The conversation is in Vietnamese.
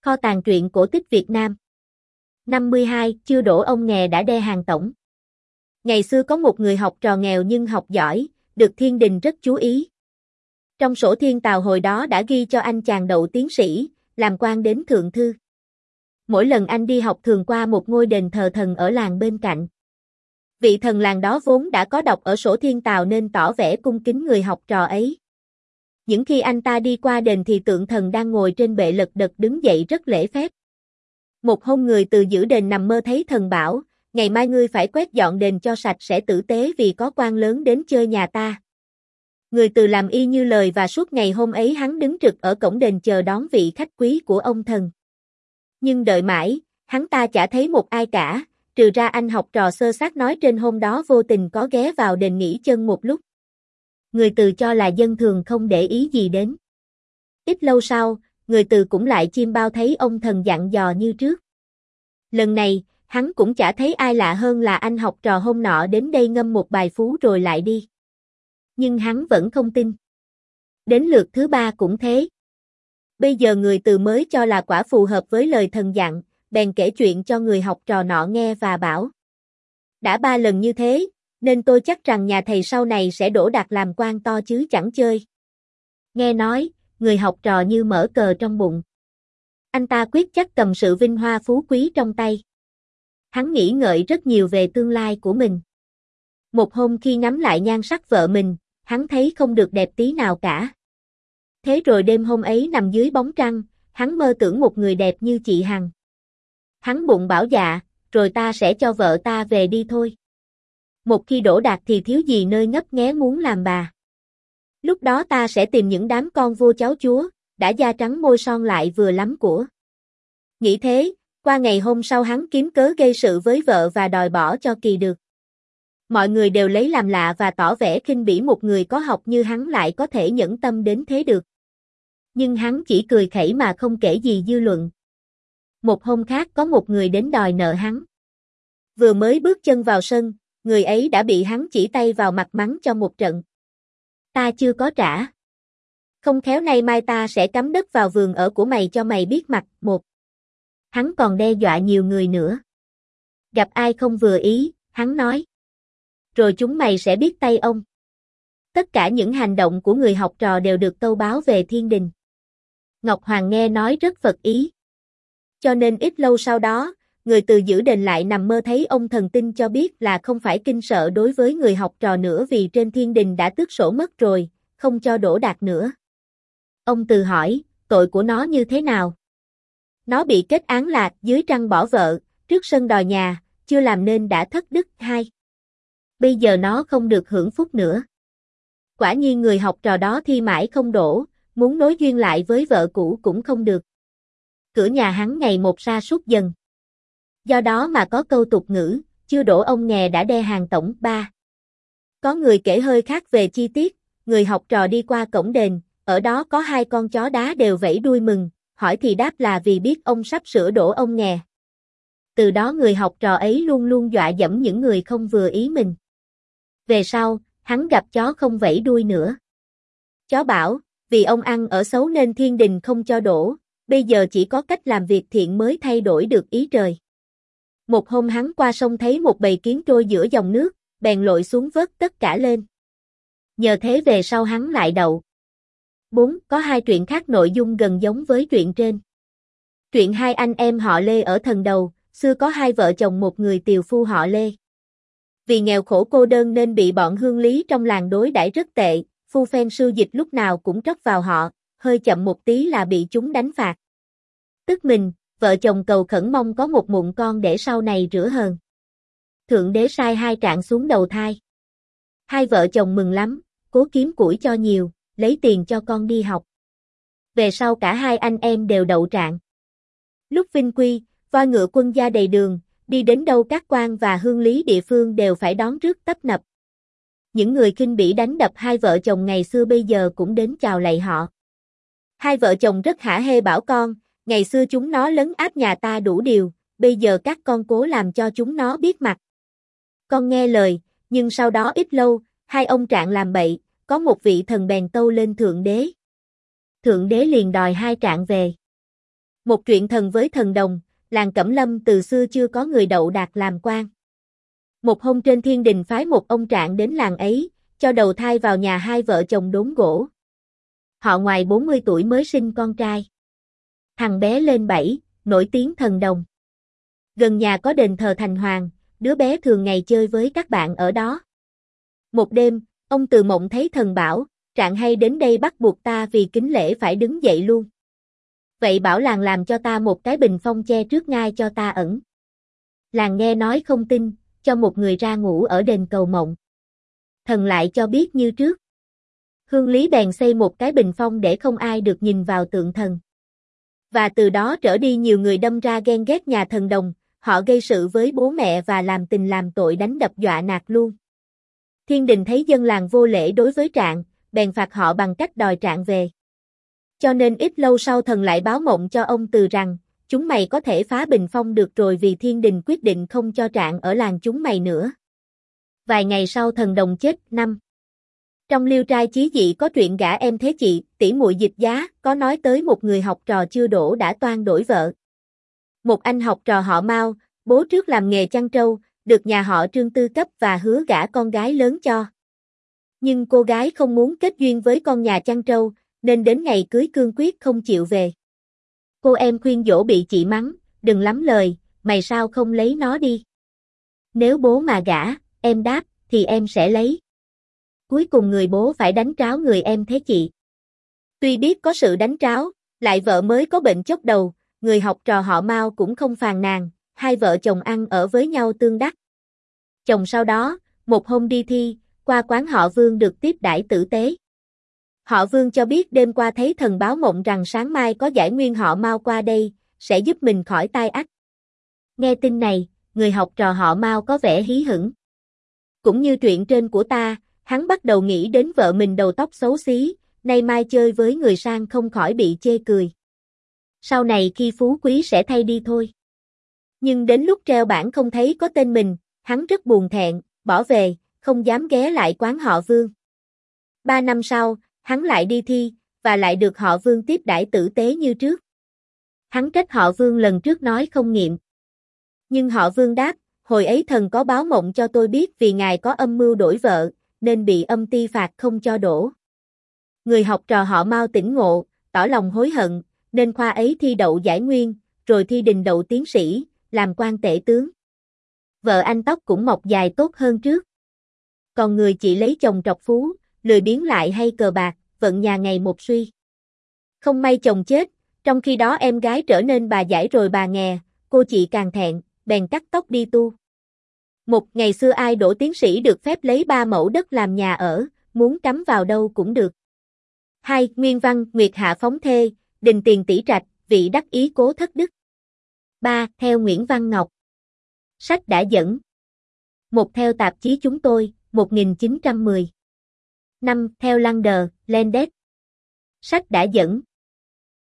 Kho tàng truyện cổ tích Việt Nam. 52, chưa đổ ông nghè đã đe hàng tổng. Ngày xưa có một người học trò nghèo nhưng học giỏi, được thiên đình rất chú ý. Trong sổ thiên tào hồi đó đã ghi cho anh chàng đậu tiến sĩ, làm quan đến thượng thư. Mỗi lần anh đi học thường qua một ngôi đền thờ thần ở làng bên cạnh. Vị thần làng đó vốn đã có đọc ở sổ thiên tào nên tỏ vẻ cung kính người học trò ấy. Những khi anh ta đi qua đền thì tượng thần đang ngồi trên bệ lật đật đứng dậy rất lễ phép. Một hôm người từ giữ đền nằm mơ thấy thần bảo, ngày mai ngươi phải quét dọn đền cho sạch sẽ tử tế vì có quan lớn đến chơi nhà ta. Người từ làm y như lời và suốt ngày hôm ấy hắn đứng trực ở cổng đền chờ đón vị khách quý của ông thần. Nhưng đợi mãi, hắn ta chả thấy một ai cả, trừ ra anh học trò sơ xác nói trên hôm đó vô tình có ghé vào đền nghỉ chân một lúc. Người từ cho là dân thường không để ý gì đến. Ít lâu sau, người từ cũng lại chiêm bao thấy ông thần dặn dò như trước. Lần này, hắn cũng chả thấy ai lạ hơn là anh học trò hôm nọ đến đây ngâm một bài phú rồi lại đi. Nhưng hắn vẫn không tin. Đến lượt thứ ba cũng thế. Bây giờ người từ mới cho là quả phù hợp với lời thần dặn, bèn kể chuyện cho người học trò nọ nghe và bảo. Đã 3 lần như thế, nên tôi chắc rằng nhà thầy sau này sẽ đỗ đạt làm quan to chứ chẳng chơi. Nghe nói, người học trò như mở cờ trong bụng. Anh ta quyết chắc cầm sự vinh hoa phú quý trong tay. Hắn nghĩ ngợi rất nhiều về tương lai của mình. Một hôm khi ngắm lại nhan sắc vợ mình, hắn thấy không được đẹp tí nào cả. Thế rồi đêm hôm ấy nằm dưới bóng trăng, hắn mơ tưởng một người đẹp như chị Hằng. Hắn bụng bảo dạ, rồi ta sẽ cho vợ ta về đi thôi. Một khi đỗ đạt thì thiếu gì nơi ngấp nghé muốn làm bà. Lúc đó ta sẽ tìm những đám con vua cháu chúa, đã da trắng môi son lại vừa lắm của. Nghĩ thế, qua ngày hôm sau hắn kiếm cớ gây sự với vợ và đòi bỏ cho kỳ được. Mọi người đều lấy làm lạ và tỏ vẻ khinh bỉ một người có học như hắn lại có thể nhẫn tâm đến thế được. Nhưng hắn chỉ cười khẩy mà không kể gì dư luận. Một hôm khác có một người đến đòi nợ hắn. Vừa mới bước chân vào sân, người ấy đã bị hắn chỉ tay vào mặt mắng cho một trận. Ta chưa có trả. Không khéo nay mai ta sẽ cắm đất vào vườn ở của mày cho mày biết mặt. Một. Hắn còn đe dọa nhiều người nữa. Gặp ai không vừa ý, hắn nói. Rồi chúng mày sẽ biết tay ông. Tất cả những hành động của người học trò đều được tâu báo về thiên đình. Ngọc Hoàng nghe nói rất phật ý. Cho nên ít lâu sau đó, người từ giữ đền lại nằm mơ thấy ông thần tinh cho biết là không phải kinh sợ đối với người học trò nữa vì trên thiên đình đã tước sổ mất rồi, không cho đỗ đạt nữa. Ông từ hỏi, tội của nó như thế nào? Nó bị kết án là dưới trăng bỏ vợ, trước sân đòi nhà, chưa làm nên đã thất đức. 2. Bây giờ nó không được hưởng phúc nữa. Quả nhiên người học trò đó thi mãi không đỗ, muốn nối duyên lại với vợ cũ cũng không được. Cửa nhà hắn ngày một sa sút dần. Do đó mà có câu tục ngữ, chưa đỗ ông nghè đã đe hàng tổng. 3. Có người kể hơi khác về chi tiết, người học trò đi qua cổng đền, ở đó có 2 con chó đá đều vẫy đuôi mừng, hỏi thì đáp là vì biết ông sắp sửa đỗ ông nghè. Từ đó người học trò ấy luôn luôn dọa dẫm những người không vừa ý mình. Về sau, hắn gặp chó không vẫy đuôi nữa. Chó bảo, vì ông ăn ở xấu nên thiên đình không cho đỗ, bây giờ chỉ có cách làm việc thiện mới thay đổi được ý trời. Một hôm hắn qua sông thấy một bầy kiến trôi giữa dòng nước, bèn lội xuống vớt tất cả lên. Nhờ thế về sau hắn lại đậu. 4. Có 2 truyện khác nội dung gần giống với truyện trên. Truyện 2 anh em họ Lê ở Thần Đầu, xưa có 2 vợ chồng một người tiều phu họ Lê. Vì nghèo khổ cô đơn nên bị bọn hương lý trong làng đối đãi rất tệ, phu phen sưu dịch lúc nào cũng tróc vào họ, hơi chậm một tí là bị chúng đánh phạt. Tức mình, vợ chồng cầu khẩn mong có một mụn con để sau này rửa hờn. Thượng đế sai 2 trạng xuống đầu thai. 2 vợ chồng mừng lắm, cố kiếm củi cho nhiều, lấy tiền cho con đi học. Về sau cả 2 anh em đều đậu trạng. Lúc vinh quy, voi ngựa quân gia đầy đường, đi đến đâu các quan và hương lý địa phương đều phải đón rước tấp nập. Những người khinh bỉ đánh đập 2 vợ chồng ngày xưa bây giờ cũng đến chào lạy họ. 2 vợ chồng rất hả hê bảo con, ngày xưa chúng nó lấn áp nhà ta đủ điều, bây giờ các con cố làm cho chúng nó biết mặt. Con nghe lời, nhưng sau đó ít lâu, 2 ông trạng làm bậy, có một vị thần bèn tâu lên Thượng Đế. Thượng Đế liền đòi 2 trạng về. Một truyện thần với thần đồng, làng Cẩm Lâm từ xưa chưa có người đậu đạt làm quan. Một hôm trên thiên đình phái một ông trạng đến làng ấy, cho đầu thai vào nhà hai vợ chồng đốn gỗ. Họ ngoài 40 tuổi mới sinh con trai. Thằng bé lên 7, nổi tiếng thần đồng. Gần nhà có đền thờ Thành Hoàng, đứa bé thường ngày chơi với các bạn ở đó. Một đêm, ông từ mộng thấy thần bảo, trạng hay đến đây bắt buộc ta vì kính lễ phải đứng dậy luôn. Vậy bảo làng làm cho ta một cái bình phong che trước ngai cho ta ẩn. Làng nghe nói không tin, cho một người ra ngủ ở đền cầu mộng. Thần lại cho biết như trước. Hương Lý bèn xây một cái bình phong để không ai được nhìn vào tượng thần. Và từ đó trở đi nhiều người đâm ra ghen ghét nhà thần đồng, họ gây sự với bố mẹ và làm tình làm tội đánh đập dọa nạt luôn. Thiên đình thấy dân làng vô lễ đối với Trạng, bèn phạt họ bằng cách đòi Trạng về. Cho nên ít lâu sau thần lại báo mộng cho ông Từ rằng, chúng mày có thể phá bình phong được rồi vì thiên đình quyết định không cho Trạng ở làng chúng mày nữa. Vài ngày sau thần đồng chết. Năm. Trong Liêu Trai Chí Dị có truyện Gả Em Thế Chị, tỷ muội Dịch Giá, có nói tới một người học trò chưa đỗ đã toan đổi vợ. Một anh học trò họ Mao, bố trước làm nghề chăn trâu, được nhà họ Trương tư cấp và hứa gả con gái lớn cho. Nhưng cô gái không muốn kết duyên với con nhà chăn trâu, nên đến ngày cưới cương quyết không chịu về. Cô em khuyên dỗ bị chị mắng, đừng lắm lời, mày sao không lấy nó đi. Nếu bố mà gả, em đáp, thì em sẽ lấy. Cuối cùng người bố phải đánh tráo người em thế chị. Tuy biết có sự đánh tráo, lại vợ mới có bệnh chốc đầu, người học trò họ Mao cũng không phàn nàn, hai vợ chồng ăn ở với nhau tương đắc. Chồng sau đó, một hôm đi thi, qua quán họ Vương được tiếp đãi tử tế. Họ Vương cho biết đêm qua thấy thần báo mộng rằng sáng mai có giải nguyên họ Mao qua đây, sẽ giúp mình khỏi tai ách. Nghe tin này, người học trò họ Mao có vẻ hí hửng. Cũng như truyện trên của ta, hắn bắt đầu nghĩ đến vợ mình đầu tóc xấu xí, nay mai chơi với người sang không khỏi bị chê cười. Sau này khi phú quý sẽ thay đi thôi. Nhưng đến lúc treo bảng không thấy có tên mình, hắn rất buồn thẹn, bỏ về, không dám ghé lại quán họ Vương. 3 năm sau, hắn lại đi thi, và lại được họ Vương tiếp đãi tử tế như trước. Hắn trách họ Vương lần trước nói không nghiệm. Nhưng họ Vương đáp, hồi ấy thần có báo mộng cho tôi biết vì ngài có âm mưu đổi vợ, nên bị âm ty phạt không cho đổ. Người học trò họ Mao tỉnh ngộ, tỏ lòng hối hận, nên khoa ấy thi đậu giải nguyên, rồi thi đình đậu tiến sĩ, làm quan tể tướng. Vợ anh tóc cũng mọc dài tốt hơn trước. Còn người chị lấy chồng trọc phú, lười biếng lại hay cờ bạc, vận nhà ngày một suy. Không may chồng chết, trong khi đó em gái trở nên bà dải rồi bà nghè, cô chị càng thẹn, bèn cắt tóc đi tu. Một ngày xưa ai đỗ tiến sĩ được phép lấy 3 mẫu đất làm nhà ở, muốn cắm vào đâu cũng được. 2. Nguyên văn, Nguyệt Hạ phóng thê, đình tiền tỷ trạch, vị đắc ý cố thất đức. 3. Theo Nguyễn Văn Ngọc. Sách đã dẫn. 1. Theo tạp chí Chúng Tôi, 1910. 5. Theo Lander, Landes. Sách đã dẫn.